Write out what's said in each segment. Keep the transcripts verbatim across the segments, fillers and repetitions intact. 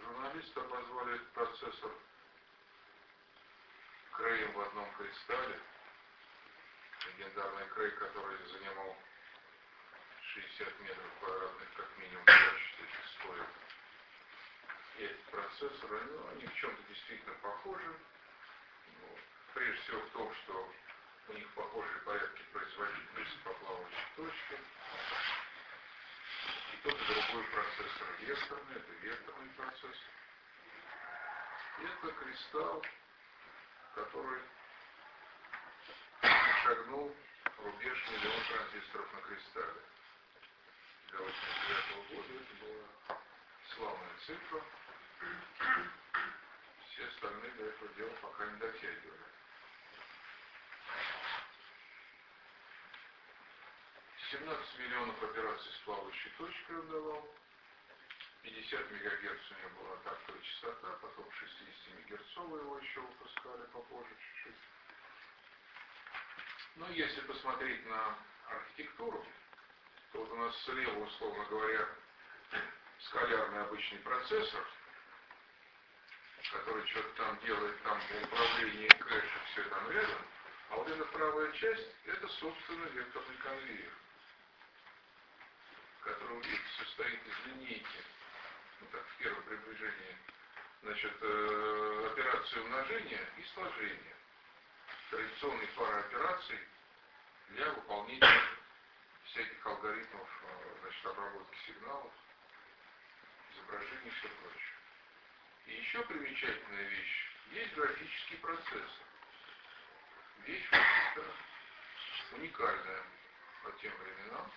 Журналисты обозвали этот процессор Крэем в одном кристалле. Легендарный Крэй, который занимал шестьдесят метров квадратных как минимум в качестве этих стоек. И эти процессоры, ну, они в чем-то действительно похожи. Ну, прежде всего в том, что у них похожие порядки производительности по плавающей точке. И тот и другой процессор векторный, это векторный процессор. И это кристалл, который шагнул рубеж миллион транзисторов на кристалле. Для восемьдесят девятого года это была славная цифра. Все остальные до этого дела пока не дотягивали. семнадцать миллионов операций с плавающей точкой он давал. пятьдесят мегагерц у него была тактовая частота, потом шестидесятимегагерцовую его еще выпускали попозже чуть-чуть. Но если посмотреть на архитектуру, то вот у нас слева, условно говоря, скалярный обычный процессор, который что-то там делает, там управление кэша, все там рядом, а вот эта правая часть, это, собственно, векторный конвейер, который, видите, состоит из линейки, ну так, в первом приближении, значит, э, операции умножения и сложения. Традиционной пары операций для выполнения всяких алгоритмов, значит, обработки сигналов, изображений и все прочее. И еще примечательная вещь, есть графический процессор. Вещь, в общем-то, уникальная по тем временам.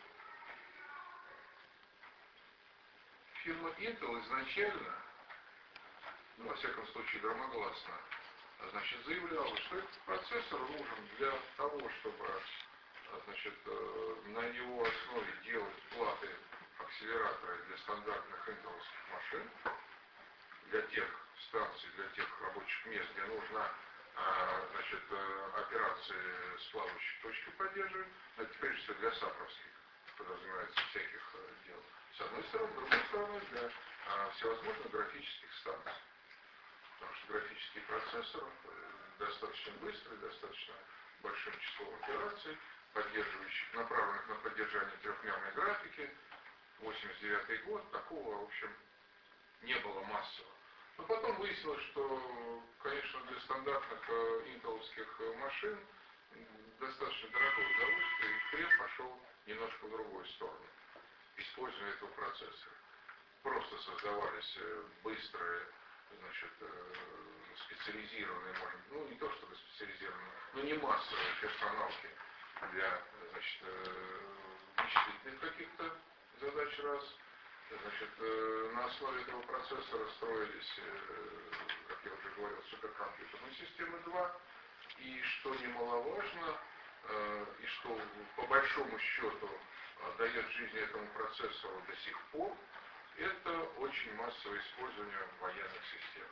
Фирма Intel изначально, ну, во всяком случае, громогласно, значит, заявляла, что этот процессор нужен для того, чтобы, значит, на его основе делать платы акселераторы для стандартных интеловских машин, для тех станций, для тех рабочих мест, где нужна, значит, операции с плавающей точкой поддерживать, это прежде всего для сапровских, подразумевается, всяких дел. С одной стороны, с другой стороны, для всевозможных графических станций. Потому что графический процессор достаточно быстрый, достаточно большим числом операций, поддерживающих, направленных на поддержание трехмерной графики. восемьдесят девятый год, такого, в общем, не было массово. Но потом выяснилось, что, конечно, для стандартных интеловских машин достаточно дорогое удовольствие, и хрен пошел немножко в другую сторону, используя этого процессора. Просто создавались быстрые, значит, специализированные, может, ну не то чтобы специализированные, но не массовые персоналки для, значит, вычислительных каких-то задач раз. Значит, на основе этого процессора строились, как я уже говорил, суперкомпьютерные системы два. И что немаловажно, и что по большому счету дает жизнь этому процессору до сих пор, это очень массовое использование военных систем.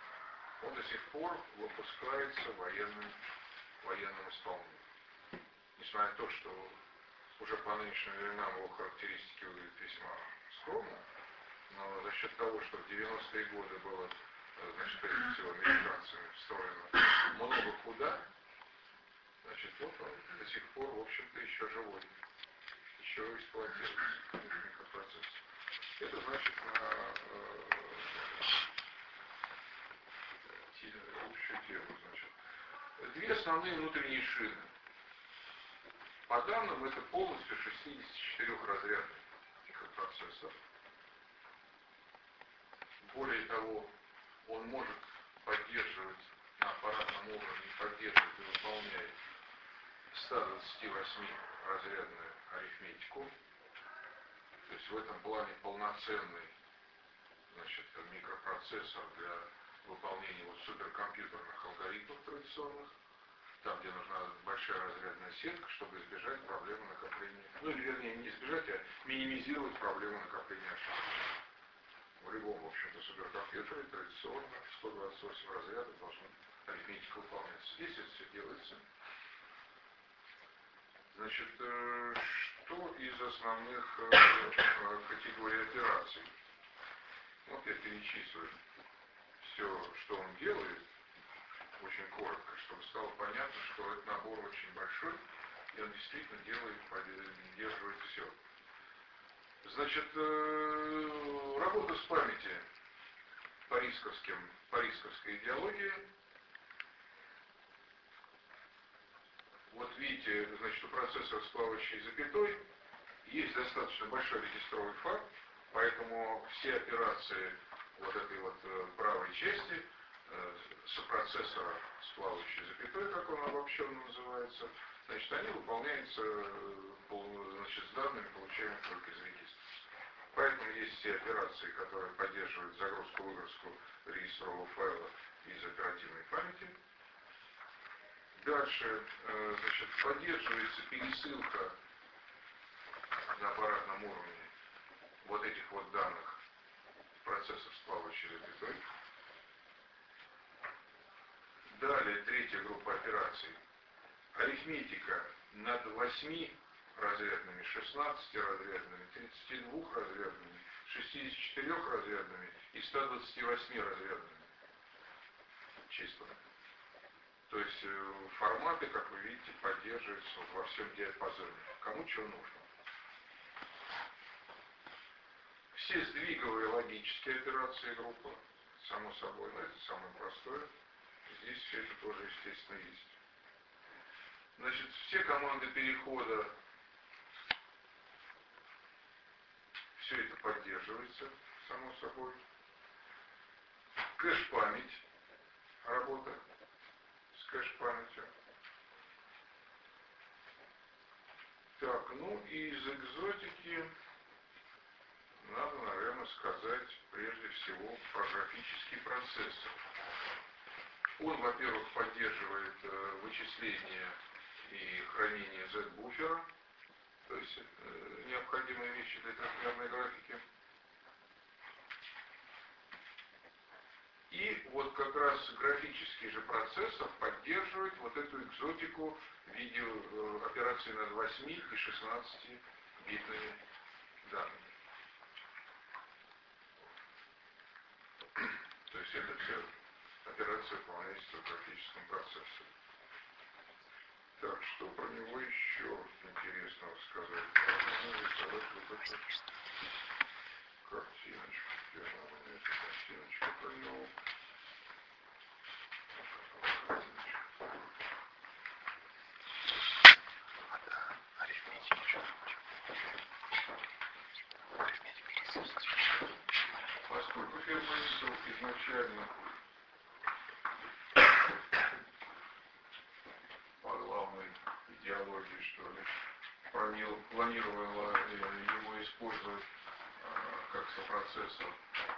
Он до сих пор выпускается военным, военным исполнением. Несмотря на то, что уже по нынешним временам его характеристики выглядят весьма скромно, но за счет того, что в девяностые годы было, значит, прежде всего американцами встроено много куда, значит, вот он до сих пор, в общем-то, еще живой, еще эксплуатируется микропроцессор. Это значит на э, общую тему, значит. Две основные внутренние шины. По данным, это полностью шестидесятичетырёхразрядный микропроцессор. Более того, он может поддерживать на аппаратном уровне, поддерживать и выполняет ста двадцати восьми разрядную арифметику. То есть в этом плане полноценный, значит, микропроцессор для выполнения вот суперкомпьютерных алгоритмов традиционных, там, где нужна большая разрядная сетка, чтобы избежать проблемы накопления, ну или вернее не избежать, а минимизировать проблему накопления ошибок. В любом, в общем-то, суперкомпьютере традиционно сто двадцать восемь разрядов должна арифметика выполняться. Здесь это все делается. Значит, что из основных категорий операций? Вот я перечислить все, что он делает, очень коротко, чтобы стало понятно, что этот набор очень большой, и он действительно делает, поддерживает все. Значит, работа с памятью по рисковским, по рисковской идеологии. Вот видите, значит, у процессора с плавающей запятой есть достаточно большой регистровый факт, поэтому все операции вот этой вот правой части сопроцессора с плавающей запятой, как он обобщенно называется, значит, они выполняются, значит, с данными, получаемыми только из регистра. Поэтому есть все операции, которые поддерживают загрузку-выгрузку регистрового файла из оперативной памяти. Дальше, значит, поддерживается пересылка на аппаратном уровне вот этих вот данных процессов с плавающей запятой. Далее, третья группа операций. Арифметика над восьми разрядными, шестнадцати разрядными, тридцати двух разрядными, шестидесяти четырёх разрядными и ста двадцати восьми разрядными числами. То есть форматы, как вы видите, поддерживаются во всем диапазоне. Кому чего нужно. Все сдвиговые логические операции группы, само собой, но это самое простое. Здесь все это тоже, естественно, есть. Значит, все команды перехода, все это поддерживается, само собой. Кэш-память, работа с кэш-памятью. Так, ну и из экзотики надо, наверное, сказать прежде всего про графический процессор. Он, во-первых, поддерживает э, вычисление и хранение Z-буфера, то есть э, необходимые вещи для трехмерной графики. И вот как раз графический же процессор поддерживает вот эту экзотику в виде э, операций над восьми и шестнадцати битными данными. То есть это все операция выполняется в графическом процессоре. Так, что про него еще интересного сказать? Картиночку. Где она у меня, эта картиночка про него? Поскольку фермонитов изначально по главной идеологии, что ли, планировала его использовать как сопроцессор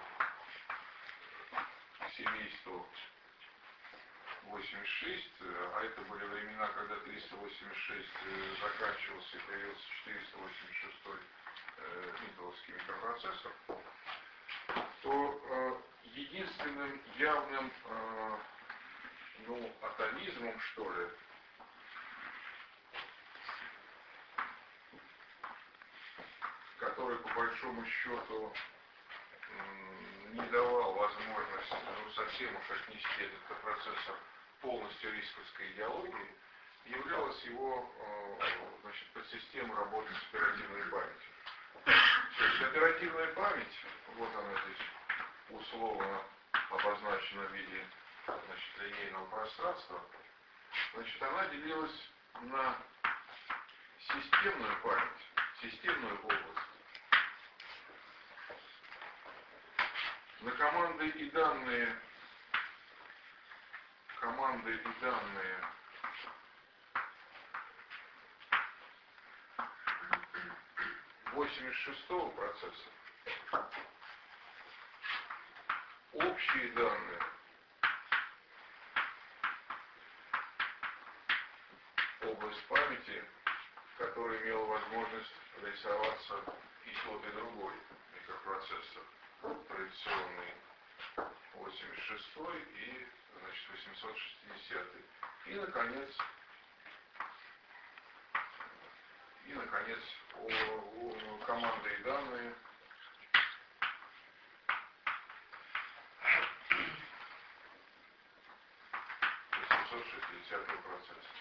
семейству восемьдесят шесть, а это были времена, когда триста восемьдесят шесть заканчивался и появился четыреста восемьдесят шесть интеловский микропроцессор, то э, единственным явным э, ну, атомизмом, что ли, который по большому счету не давал возможность ну, совсем уж отнести этот процессор полностью рисковской идеологии, являлась его э, значит, подсистема работы с оперативной памятью. То есть оперативная память, вот она здесь условно обозначена в виде значит, линейного пространства, значит, она делилась на системную память, системную область, на команды и данные, команды и данные восемьдесят шестого процессора, общие данные, область памяти, которая имела возможность рисоваться и тот, и другой микропроцессор, традиционный восемьдесят шестой и, значит, восемьсот шестидесятый. И, наконец, и, наконец, о, о, команды и данные восемьсот шестидесятого процесса.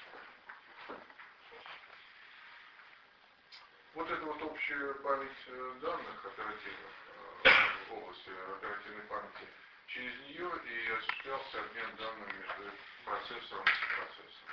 Вот это вот общая память данных оперативных в области оперативной памяти. Через нее и осуществлялся обмен данными между процессором и процессором.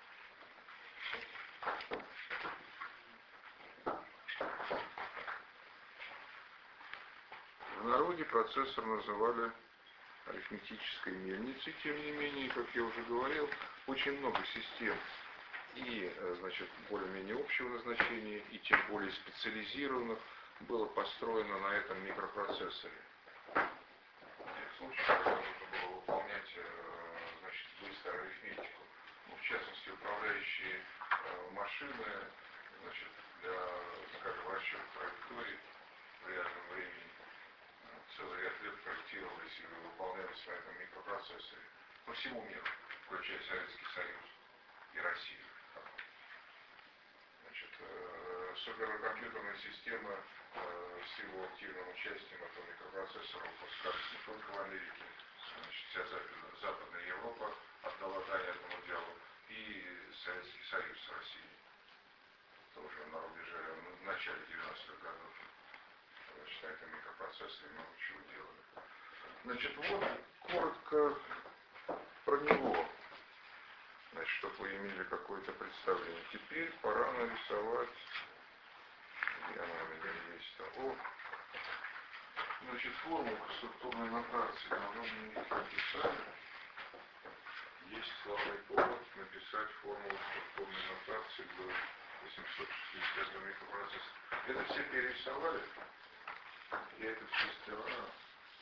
В народе процессор называли арифметической мельницей, тем не менее, как я уже говорил, очень много систем и, значит, более-менее общего назначения, и тем более специализированных было построено на этом микропроцессоре. В тех случаях, когда нужно было выполнять, значит, быструю арифметику, ну, в частности, управляющие машины, значит, для, скажем, расчета траекторий в реальном времени, целый ряд лет проектировались и выполнялись на этом микропроцессоре по всему миру, включая Советский Союз и Россию. Значит, суперкомпьютерные системы с его активным участием этого микропроцессора выпускались не только в Америке, значит, вся Западная Европа отдала дань этому делу, и Советский Союз с Россией. Тоже на рубеже, в начале девяностых годов. Значит, на этом микропроцессоре много чего делали. Значит, вот коротко про него. Значит, чтобы вы имели какое-то представление. Теперь пора нарисовать, где она у меня есть, того. Значит, формулу структурной нотации давно мне не написали. Есть славный повод написать формулу структурной нотации до восемьсот шестидесятого микропроцессора. Это все перерисовали. Я это все стираю.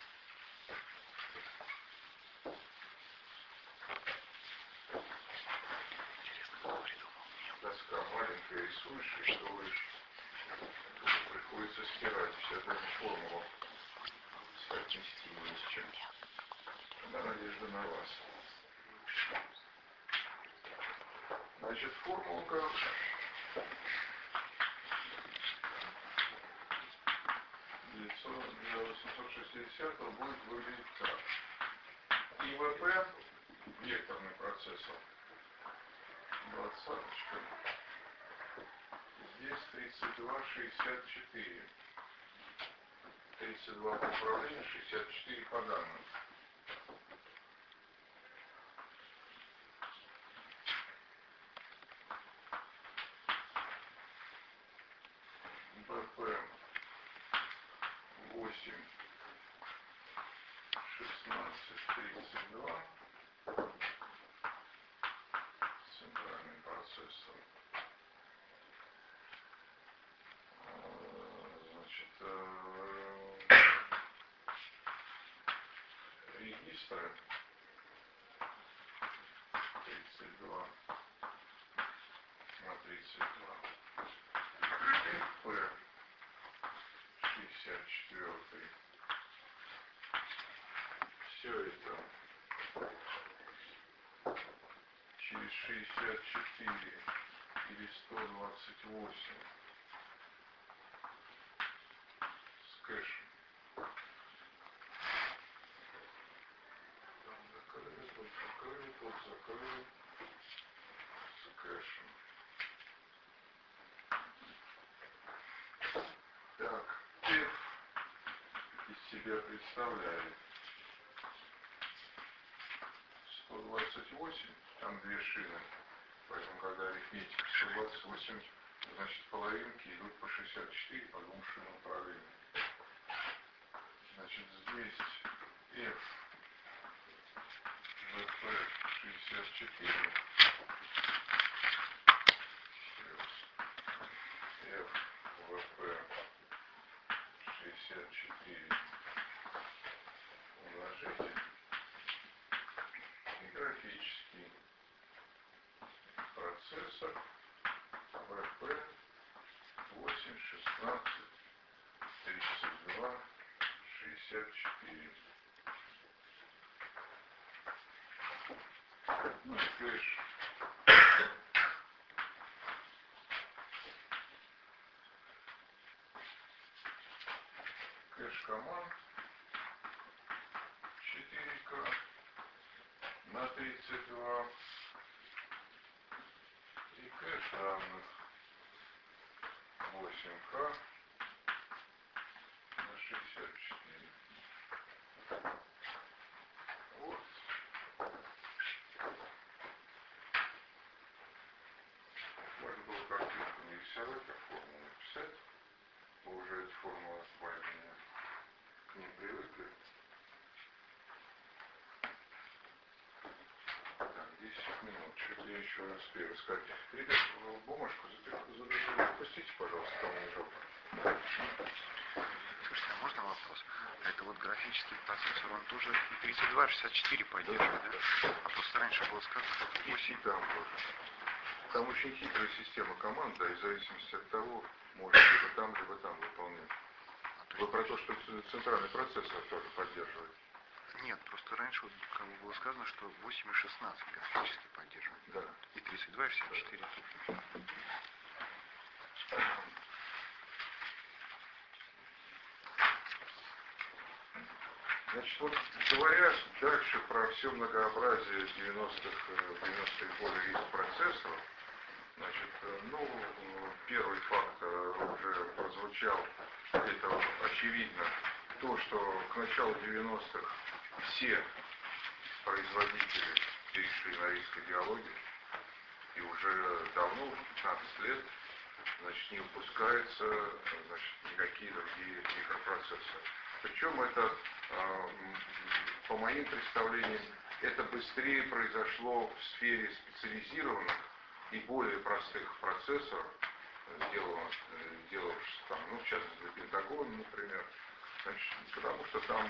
Доска маленькая, рисуешь, рисуешь. Приходится стирать. Сейчас даже формулу совместим ни с чем. Да, надежда на вас. Значит, формулка для восемьсот шестидесятого будет выглядеть так. ИВП, векторный процессор, двадцаточка, здесь тридцать два шестьдесят четыре. тридцать два по управлению, шестьдесят четыре по данным. БП восемь шестнадцать тридцать два. Центральный процессор. Значит, регистры тридцать два на тридцать два. П шестьдесят четыре. Все это через шестьдесят четыре или сто двадцать восемь с кэшем. Там закрыли, тут закрыли, тут закрыли с кэшем. Так, F из себя представляет сто двадцать восемь, там две шины, поэтому когда арифметика сто двадцать восемь, значит половинки идут по шестьдесят четыре по двум шинам параллельно. Значит, здесь F вэ пэ шестьдесят четыре, F вэ пэ шестьдесят четыре умножитель и графический процессор вэ пэ восемь шестнадцать тридцать два шестьдесят четыре. Ну и кэш. Кэш команд четыре ка на тридцать два равных восемь ка на шестьдесят четыре. Вот. Можно было картинку не рисовать, а формулу написать. Вы уже эта формула более-менее к ним привыкли. Так, десять минут. Что-то я еще не успею сказать. Ребят, бумажку запустите, пожалуйста, кому не жалко. Слушайте, а можно вопрос? Это вот графический процессор, он тоже и тридцать два шестьдесят четыре поддерживает, да? да? А просто раньше было сказано, что восемь. Там тоже. Там очень хитрая система команд, да, и в зависимости от того, можно либо там, либо там выполнять. А, Вы про то, что центральный процессор тоже поддерживает? Нет, просто раньше вот, как бы было сказано, что восемь и шестнадцать графически поддерживает. Да. И тридцать два и шестьдесят четыре. Да. Значит, вот говоря дальше про все многообразие девяностых, девяностых годы риск процессоров, значит, ну, первый факт уже прозвучал, это очевидно, то, что к началу девяностых все производители перешли на риск идеологии, и уже давно, уже пятнадцать лет, значит, не выпускаются, значит, никакие другие микропроцессоры. Причем это, по моим представлениям, это быстрее произошло в сфере специализированных и более простых процессоров, делавших, делавших там, ну, в частности, для Пентагона, например, значит, потому что там,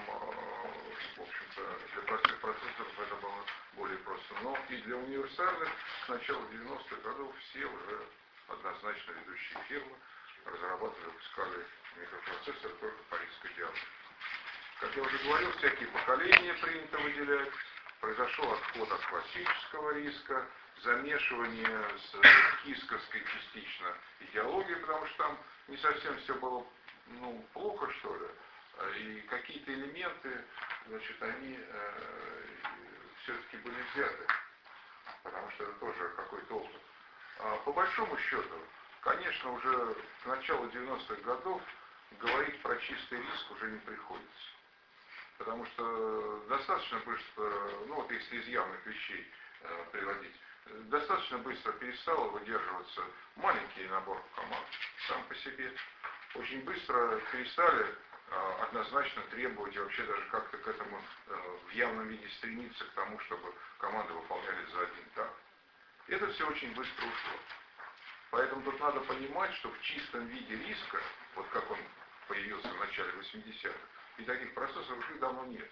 в общем-то, для простых процессоров это было более просто. Но и для универсальных с начала девяностых годов все уже однозначно ведущие фирмы разрабатывали, выпускали микропроцессоры только по риску идеологии. Как я уже говорил, всякие поколения принято выделять, произошел отход от классического риска, замешивание с кисковской частично идеологией, потому что там не совсем все было, ну, плохо, что ли, и какие-то элементы, значит, они э, все-таки были взяты, потому что это тоже какой-то опыт. А по большому счету, конечно, уже к началу девяностых годов говорить про чистый риск уже не приходится. Потому что достаточно быстро, ну вот если из явных вещей э, приводить, достаточно быстро перестало выдерживаться маленький набор команд сам по себе. Очень быстро перестали э, однозначно требовать и вообще даже как-то к этому э, в явном виде стремиться к тому, чтобы команды выполнялись за один такт. Это все очень быстро ушло. Поэтому тут надо понимать, что в чистом виде риска, вот как он появился в начале восьмидесятых, и таких процессоров уже давно нет.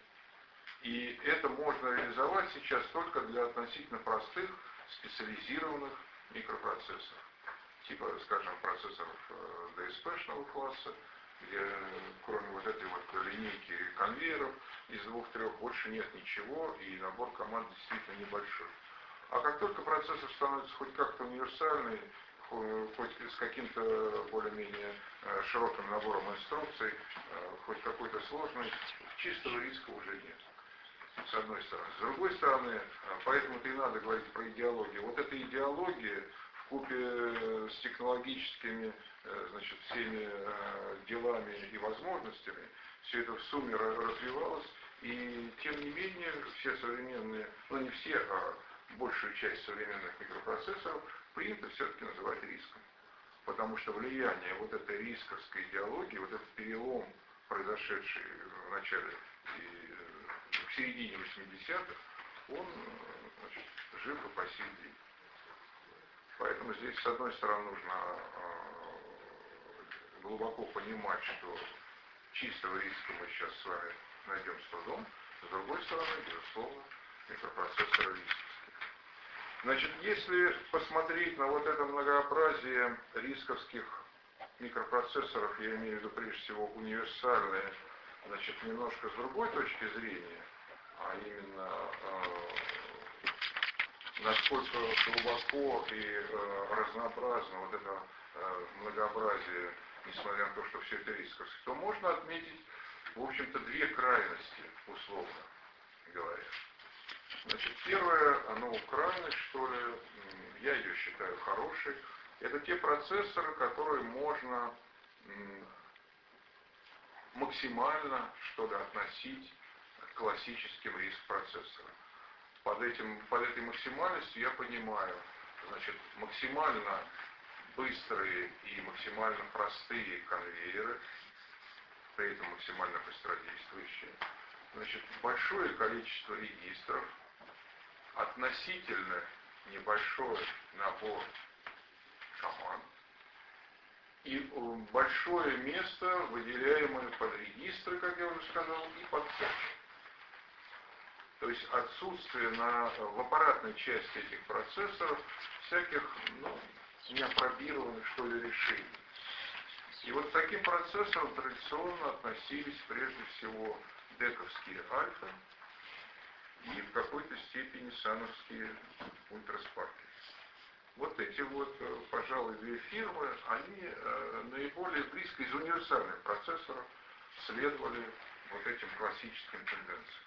И это можно реализовать сейчас только для относительно простых, специализированных микропроцессоров. Типа, скажем, процессоров ди эс пи-шного класса, где кроме вот этой вот линейки конвейеров из двух-трех больше нет ничего, и набор команд действительно небольшой. А как только процессор становится хоть как-то универсальный, хоть с каким-то более-менее широким набором инструкций, хоть какой-то сложный, чистого риска уже нет. С одной стороны. С другой стороны, поэтому-то и надо говорить про идеологию. Вот эта идеология вкупе с технологическими, значит, всеми делами и возможностями, все это в сумме развивалось, и тем не менее все современные, ну не все, а большую часть современных микропроцессоров принято все-таки называть риском. Потому что влияние вот этой рисковской идеологии, вот этот перелом, произошедший в начале и в середине восьмидесятых, он, значит, жив и по сей день. Поэтому здесь, с одной стороны, нужно глубоко понимать, что чистого риска мы сейчас с вами найдем с трудом, с другой стороны, безусловно, микропроцессоры рисковские. Значит, если посмотреть на вот это многообразие рисковских микропроцессоров, я имею в виду прежде всего универсальные, значит, немножко с другой точки зрения, а именно э, насколько глубоко и э, разнообразно вот это э, многообразие, несмотря на то, что все это рисковское, то можно отметить, в общем-то, две крайности, условно говоря. Значит, первое, оно крайность, что ли, я ее считаю хорошей, Это те процессоры, которые можно максимально, что ли, относить к классическим риск-процессорам. Под, этим, под этой максимальностью я понимаю, значит, максимально быстрые и максимально простые конвейеры, при этом максимально быстродействующие. Значит, большое количество регистров, относительно небольшой набор команд и большое место, выделяемое под регистры, как я уже сказал, и под цепь. То есть отсутствие на, в аппаратной части этих процессоров всяких, ну, неопробированных, что ли, решений. И вот к таким процессорам традиционно относились прежде всего дековские альфы и в какой-то степени сановские ультраспарки. Вот эти вот, пожалуй, две фирмы, они наиболее близко из универсальных процессоров следовали вот этим классическим тенденциям.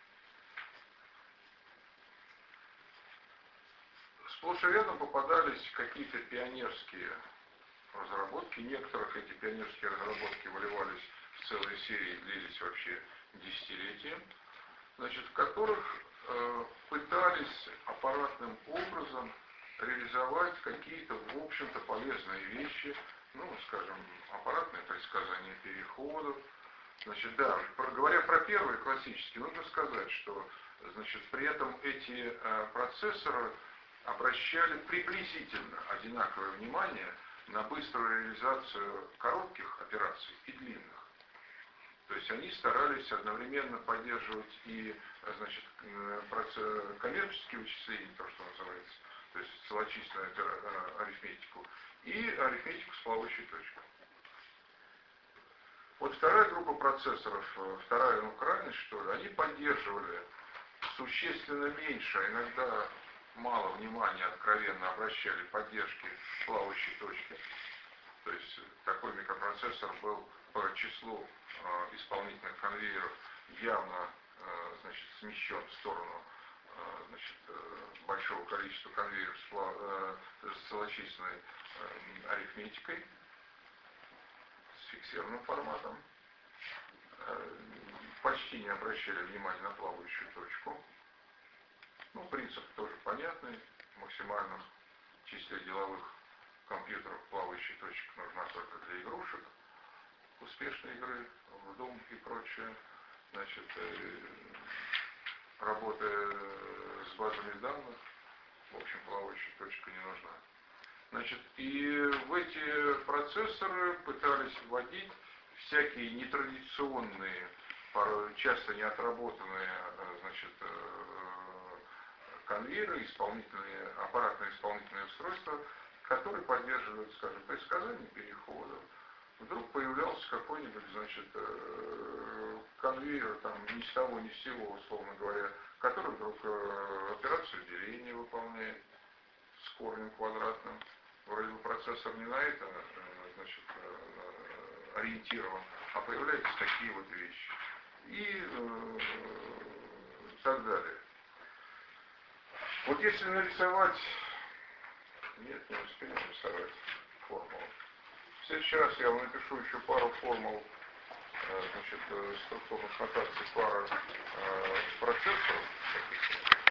Сплошь и рядом попадались какие-то пионерские разработки. Некоторых эти пионерские разработки выливались в целые серии, длились вообще десятилетия, значит, в которых э, пытались аппаратным образом реализовать какие-то, в общем-то, полезные вещи, ну, скажем, аппаратное предсказание переходов. Значит, да, про, говоря про первые классические, нужно сказать, что, значит, при этом эти э, процессоры обращали приблизительно одинаковое внимание на быструю реализацию коротких операций и длинных. То есть они старались одновременно поддерживать и, значит, коммерческие вычисления, то, что называется, то есть целочисленную арифметику, и арифметику с плавающей точкой. Вот вторая группа процессоров, вторая, ну, крайность, что ли, они поддерживали существенно меньше, а иногда мало внимания откровенно обращали к поддержке плавающей точки. То есть такой микропроцессор был по числу э, исполнительных конвейеров явно э, значит, смещен в сторону э, значит, э, большого количества конвейеров с, э, с целочисленной э, арифметикой, с фиксированным форматом. Э, почти не обращали внимания на плавающую точку. Ну, принцип тоже понятный. В максимальном числе деловых компьютеров плавающая точка нужна только для игрушек, успешной игры в Doom и прочее. Значит, работая с базами данных, в общем, плавающая точка не нужна. Значит, и в эти процессоры пытались вводить всякие нетрадиционные, часто неотработанные, значит, конвейеры, исполнительные, аппаратные исполнительные устройства, которые поддерживают, скажем, предсказание переходов. Вдруг появлялся какой-нибудь, значит, конвейер, там, ни с того, ни с сего, условно говоря, который вдруг операцию деления выполняет с корнем квадратным. Вроде бы процессор не на это, значит, ориентирован, а появляются такие вот вещи. И э, так далее. Вот если нарисовать... Нет, не успею нарисовать формулу. В следующий раз я вам напишу еще пару формул, значит, структурных нотаций пара процессоров.